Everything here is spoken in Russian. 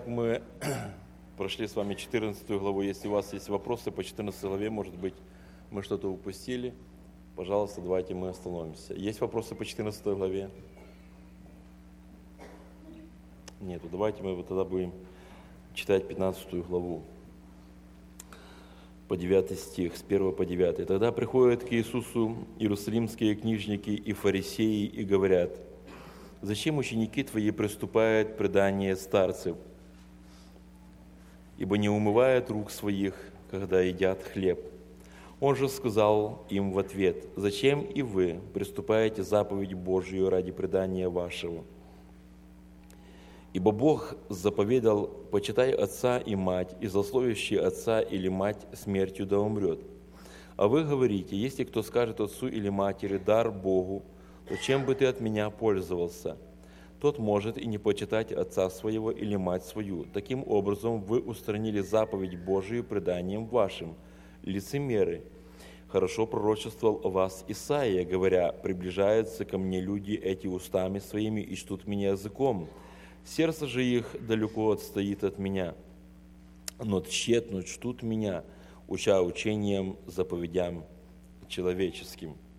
мы прошли с вами 14 главу. Если у вас есть вопросы по 14 главе, может быть, мы что-то упустили, пожалуйста, давайте мы остановимся. Есть вопросы по 14 главе? Нету. Давайте мы тогда будем читать 15 главу, по 9 стих, с 1 по 9. «Тогда приходят к Иисусу иерусалимские книжники и фарисеи и говорят: зачем ученики твои приступают к преданию старцев, ибо не умывают рук своих, когда едят хлеб? Он же сказал им в ответ: зачем и вы приступаете заповедь Божию ради предания вашего? Ибо Бог заповедал: почитай отца и мать, и злословящий отца или мать смертью да умрет. А вы говорите: если кто скажет отцу или матери: дар Богу, то чем бы ты от меня пользовался? Тот может и не почитать отца своего или мать свою. Таким образом вы устранили заповедь Божию преданием вашим. Лицемеры! Хорошо пророчествовал о вас Исаия, говоря: приближаются ко мне люди эти устами своими и чтут меня языком. Сердце же их далеко отстоит от меня, но тщетно чтут меня, уча учением, заповедям человеческим».